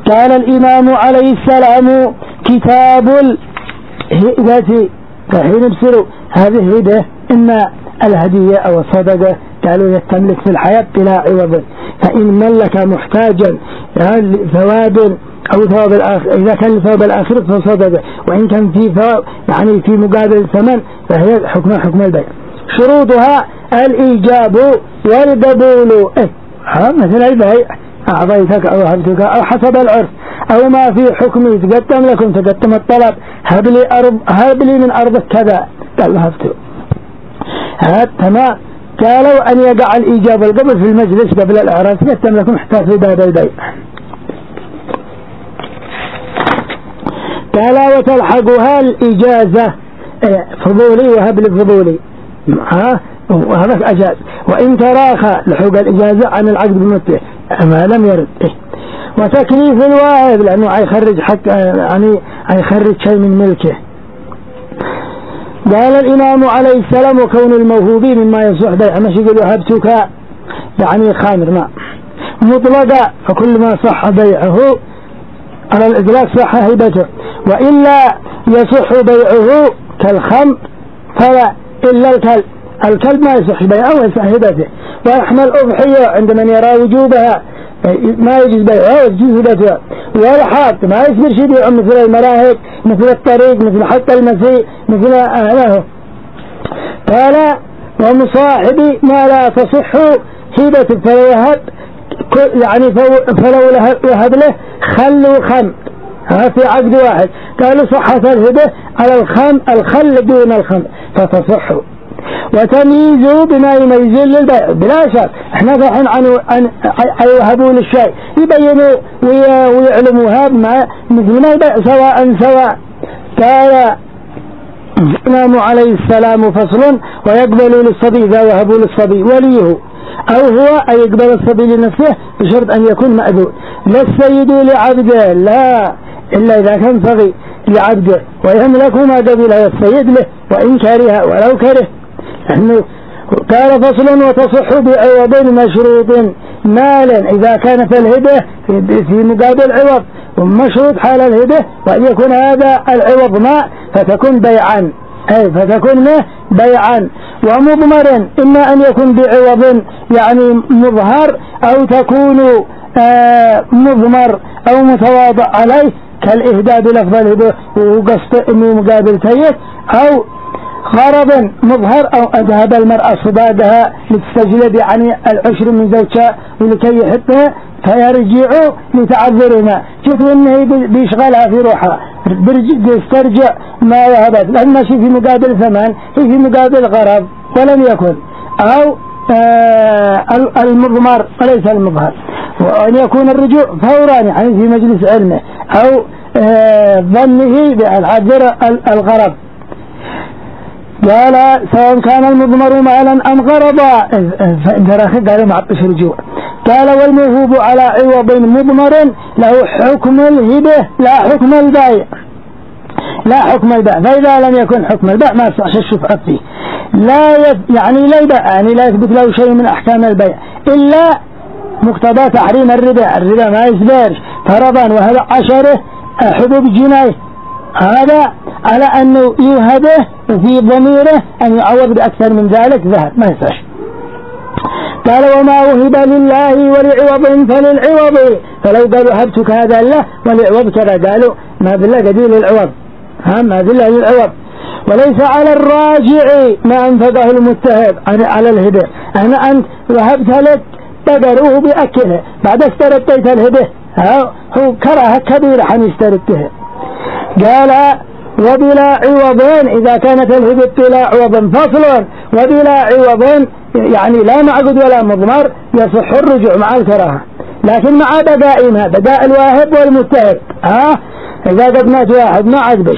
قال الإمام عليه السلام كتاب الهدة. فحين يبصروا هذه هدة إما الهدية أو الصدقة قالوا يستملك في الحياة بلا عوض، فإن ملك محتاجا ثواب أو ثواب الآخر، إذا كان ثواب الآخرة فهو صدقة، وإن كان في ثواب يعني في مقابل الثمن فهي حكم البيع. شروطها الإيجاب والقبول، مثل البيع أعطيتك أو وهبتك أو حسب العرف، أو ما في حكم يتقدم لكم تقدم الطلب هب لي من أرضك كذا قال وهبته. تمام. قالوا أن يقع الإيجاب والقبول في المجلس قبل الإعراس يتم لكم حتى في باب البيع. قال وتلحقها الإجازة، فضولي وهب للفضولي وهذا أجاز، وإن تراخى لحوق الإجازة عن العقد بالمتع ما لم يرد. وتكليف الواهب لأنه هيخرج حق يعني هيخرج شيء من ملكه. قال الإمام عليه السلام وكون الموهوب مما يصح بيع، مش يقول وهبتك يعني خامر ما مطلقا، فكل ما صح بيعه على الإدراك صح هبته، وإلا يصح بيعه كالخمر فلا إلا الكلب ما يصح بيعه ويصح هبته. ويحمل أضحية عند من يرى وجوبها ما يجوز بيعها ويجوز هبتها. والحاط ما يصبر شيء بيعه مثل المراهق مثل الطريق مثل حق المسيح مثل أهله. قال ومصاحب ما لا تصح هبته فلو يهب يعني فلو يهب له خل وخم في عقد واحد قالوا صحة الهبة على الخل دون الخمر فتصح. وتمييزه بما يميز للبيع بلا شك. احنا فحن عن يوهبوا للشيء يبينوا ويعلموها بما مثل ما يبيع سواء. قال الإمام عليه السلام فصل ويقبل للصبي إذا وهبوا للصبي وليه أو هو أن يقبل الصبي لنفسه بشرط أن يكون مأذون، لا السيد لعبده لا إلا إذا كان صغي لعبده ويملك ما قبله السيد له وإن كره ولو كره. قال فصل وتصح بعوض مشروط مالا إذا كانت الهبة في مقابل عوض، ومشروط حال الهبة وأن يكون هذا العوض ما فتكون بيعا فتكون بيعا. ومضمر إما أن يكون بعوض يعني مظهر أو تكون مضمر أو متواضع عليه كالإهداء بلفظ الهبة وقصد إنه مقابل سيد، أو غرض مظهر أو أذهب المرأة صدادها لتستجلب يعني العشر من زوجها ولكي يحبها فيرجع لتعذرنا شوفوا إنه بيشغلها في روحها يسترجع ما وهبت لأن ماشي في مقابل ثمن في مقابل غرض ولم يكن، أو المضمر وليس المظهر، وأن يكون الرجوع فورا يعني في مجلس علمه أو ظنه بالعذر الغرض. قال سواء كان المضمر مالا أم غرضا فإن قال مع رجوع. قال والموهوب على عوض مضمر له حكم الهبة لا حكم البيع فإذا لم يكن حكم البيع ما يصح الشفعة فيه يعني لا يثبت له شيء من أحكام البيع إلا مقتضى تحريم الربا ما يصبرش فرضا وهذا 10 حبوب جنيه هذا على أنه يوهبه وفي ضميره أن يعوض بأكثر من ذلك ذهب ما يصح. قال وما وهب لله ولعوض فللعوض فلو قالوا هبتك هذا الله ولعوض كذا قالوا ما بالله قديل العوض ما بالله للعوض. وليس على الراجع ما أنفقه المتهب على الهبة أنت وهبت لك تقروه بأكله بعد استردت الهبة هو كراهة كبيرة حن استردتها. قال وبلا عوضين إذا كانت الهبة بلا عوض فصل وبلا عوض يعني لا معقد ولا مضمر يصح الرجوع مع الكراهة لكن مع بقاء الواهب والمتهب إذا قد مات واحد ما عقدش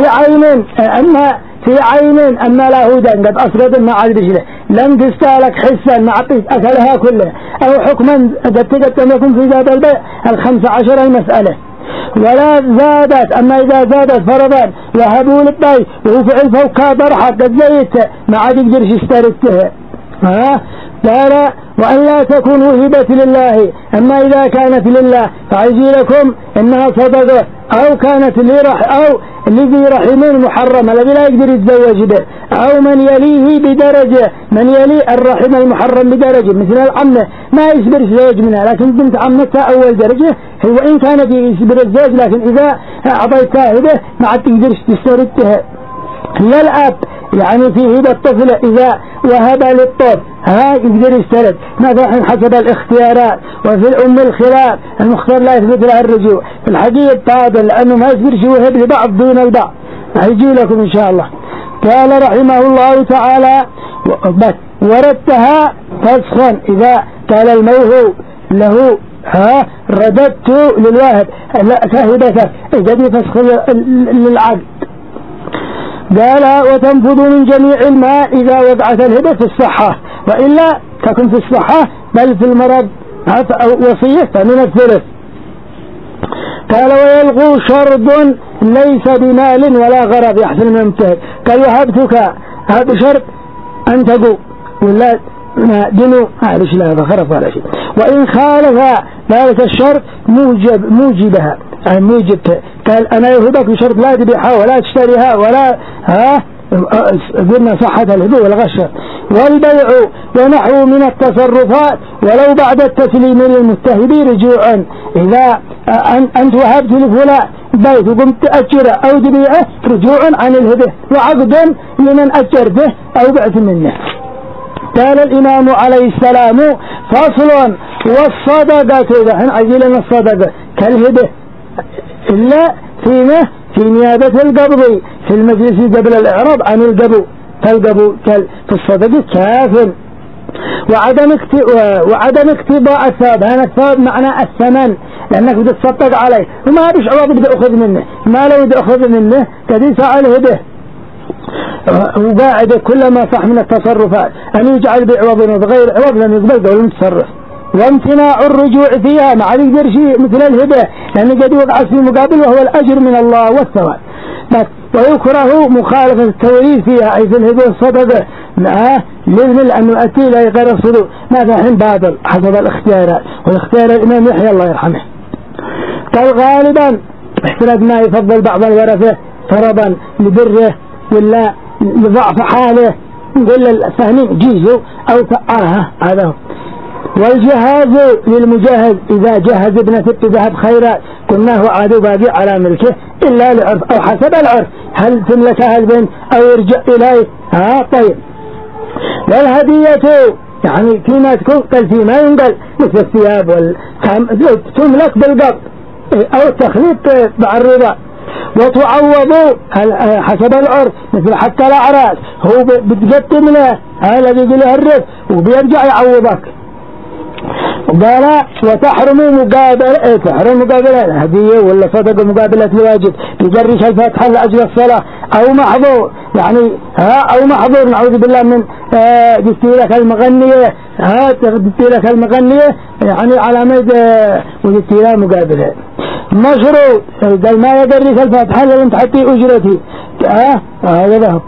في عين أما لا هودا قد أسقط ما عقدش له لم تستهلك حسا ما عطيت أكلها كلها أو حكما قد تقدم لكم في باب البيع 15 المسألة ولا زادت. أما إذا زادت فرضا وهبوا للبيع وهو فعل فوق برحة قد زيته ما عاد يقدرش يستردتها قال وأن لا تكون هبة لله، أما إذا كانت لله فعزي لكم إنها صدقة، أو كانت أو لذي رحم محرم الذي لا يقدر يتزوج به، أو من يليه بدرجة، من يلي الرحم المحرم بدرجة مثل العمة ما يصبر الزوج منها، لكن بنت عمتها أول درجة هو إن كانت يصبر الزوج، لكن إذا أعطيتها هبة ما عاد تقدرش تستردها. لا الأب يعني في هبة الطفل إذا وهب للطفل يقدر يسترد، مثلا حسب الاختيارات، وفي الأم الخلاف المختار لا يثبت لها الرجوع، في الحقيقة تعادل لأنه ما يصير يوهب لبعض دون البعض، هيجي لكم إن شاء الله. قال رحمه الله تعالى وردتها فسخا إذا قال الموهوب له رددت للواهب كهبتك إذا فسخ للعقد. قال وتنفذ من جميع الماء إذا وضعت الهبة في الصحة، وإلا تكن في الصحة بل في المرض وصية من الثلث. قال ويلغو شرط ليس بمال ولا غرض يحصل من المجتهد، قال وهبتك هذا شرط أن تقو ولا دنو معلش لا هذا خرف ولا شيء، وإن خالف ذلك الشرط موجبها يعني موجبته، قال أنا يهبك بشرط لا تبيعها ولا تشتريها ولا قلنا صحة الهبة والغشة. والبيع ونحو من التصرفات ولو بعد التسليم للمتهب رجوعا، إذا أنت وهبت لفلان بيت وقمت تأجره أو تبيعه رجوعا عن الهبة وعقدا لمن أجرته أو بعت منه. قال الإمام عليه السلام فصل والصدقة، إذا عجلنا الصدقة كالهبة إلا في نيابة القبض في المجلس قبل الإعراب عن القبو، فالقبو في الصدقة كاف. وعدم اقتضاء الثواب، هذا الثواب معنى الثمن لأنك بدأ تصدق عليه وما بيش عوض بدأ أخذ منه، ما لو بدأ أخذ منه كذي سأل هبه. وقاعدة كلما صح من التصرفات أن يجعل بعوض وبغير عوض لم يقبل قول المتصرف. وامتناع الرجوع فيها مع يقدر شيء مثل الهبة لأن قد وقع في مقابل وهو الأجر من الله والثواب. ويكره مخالفة التوريث فيها أي في الهبة والصدقة لأنه أتي لا يغير الصدور، ماذا حين باطل حسب الاختيارات، والاختيار الإمام يحيى الله يرحمه. قال غالبا احتراز ما يفضل بعض الورثة فرضا لبره ولا لضعف حاله ولا الفهمين جيزوا أو هذا هو. والجهاز للمجاهد إذا جهز ابنة ذهب خيرات قلناه عاد باقي على ملكه إلا لعرف أو حسب العرف، هل تملكها البنت أو يرجع إليه طيب. والهدية يعني فيما تكون قال فيما ينقل مثل الثياب تملك بالقبض أو التخليط مع الرضا. وتعوض حسب العرف مثل حتى الأعراس هو بتقدم له الذي يقول له الرف وبيرجع يعوضك. قال وتحرم مقابلة الهدية ولا صدقة مقابلة الواجب يجرش الفتحة لأجل الصلاة أو محظور يعني أو محظور نعوذ بالله من دستيرك المغنية دستيرك المغنية يعني على مدى ودستيرها مقابلة مشروع قال ما يجرش الفتحة لأن تحطي أجرتي هذا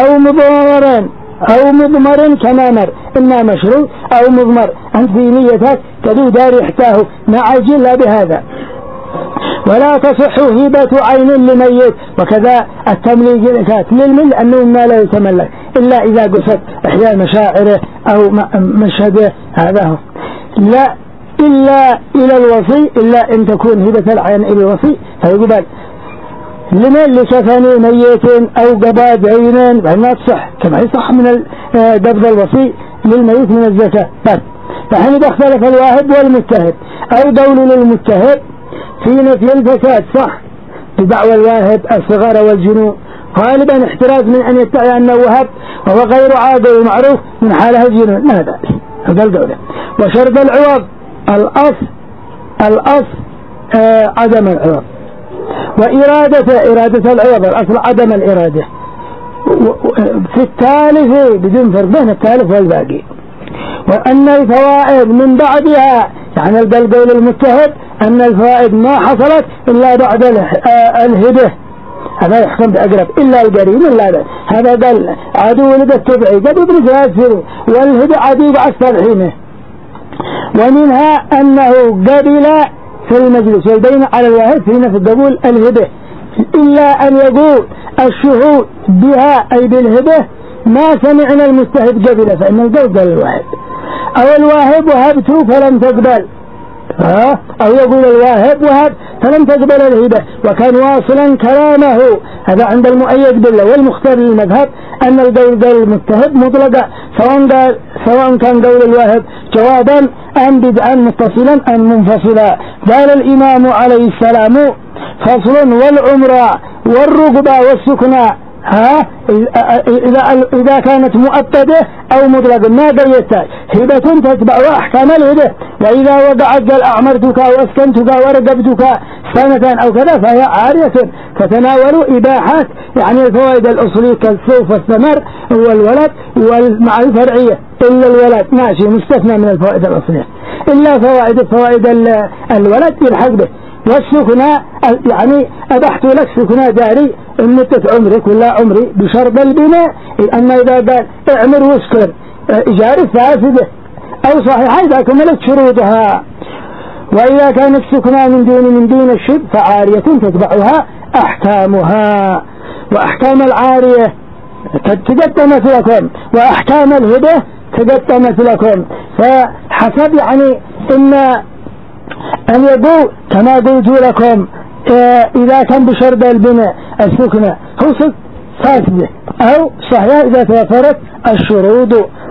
أو مضمر كمامر إما مشروع أو مضمر أنت في نيتك تدو دار يحتاه مع عجل بهذا. ولا تصح هبة عين لميت، وكذا التمليكات للمن لأنه ما لا يتملك إلا إذا قصد إحياء مشاعره أو مشهده هذا هو. لا إلا إلى الوصي إلا أن تكون هبة العين إلى الوصي فيقبل. لمن لكفن ميت أو قضاء دين ما تصح كما يصح من قبض الوصي للميت من الزكاة. فحين اختلف الواهب والمتهب أو دول للمتهب في نفي الفساد صح بدعوى الواهب الصغار والجنون غالبا احتراز من أن يدعي أنه وهب وهو غير عادل ومعروف من حاله الجنون هذا القول. وشرط العوض الأصل عدم العوض، وإرادة العوض الأصل عدم الإرادة في الثالث بدون فرق بين الثالث والباقي. وأن الفوائد من بعدها يعني القول المتهب أن الفوائد ما حصلت إلا بعد الهبة هذا يحكم بأقرب إلا القريب إلا هذا قال عدو ولد التبعي قد يدرس هذا والهدى عدو بعد حينه. ومنها أنه قبل في المجلس والبين على الواحد في نفس القبول الهبة إلا أن يقول الشهود بها أي بالهبة ما سمعنا المستهد قبل، فإن القول قال الواحد، أو الواهب وهبت فلم تقبل، أو يقول الواهب وهب فلم تقبل الهبة وكان واصلا كلامه. هذا عند المؤيد بالله والمختار للمذهب أن القول قال المستهد مطلقا سواء كان قول الواهب جوابا أم بدعا متصلا أم منفصلا. قال الإمام عليه السلام فصل والعمرة والرقبة والسكنى إذا كانت مؤكدة أو مطلقة ما قيدتها هبة تتبع أحكام الهبة، وإذا وقعت قال أعمرتك وأسكنتك ورقبتك سنة أو كذا فهي عارية. فتناولوا إباحات يعني الفوائد الأصلية كالسوف والثمر والولد مع الفرعية إلا الولد ماشي مستثنى من الفوائد الأصلية إلا فوائد الولد يلحق به. والسكنى يعني أبحت لك سكنى داري إن مدة عمرك ولا عمري بشرط البناء، أما إذا قال اعمر واسكن إجارة فاسدة أو صحيحة إذا كملت شروطها. وإذا كان السكنى من دون الشب فعارية تتبعها أحكامها. وأحكام العارية تقدمت لكم وأحكام الهبة تقدمت لكم، فحسب يعني أن يقول كما قلت لكم إذا كان بشرط البناء السكنى هو فاسدة أو صحيح إذا توفرت الشروط.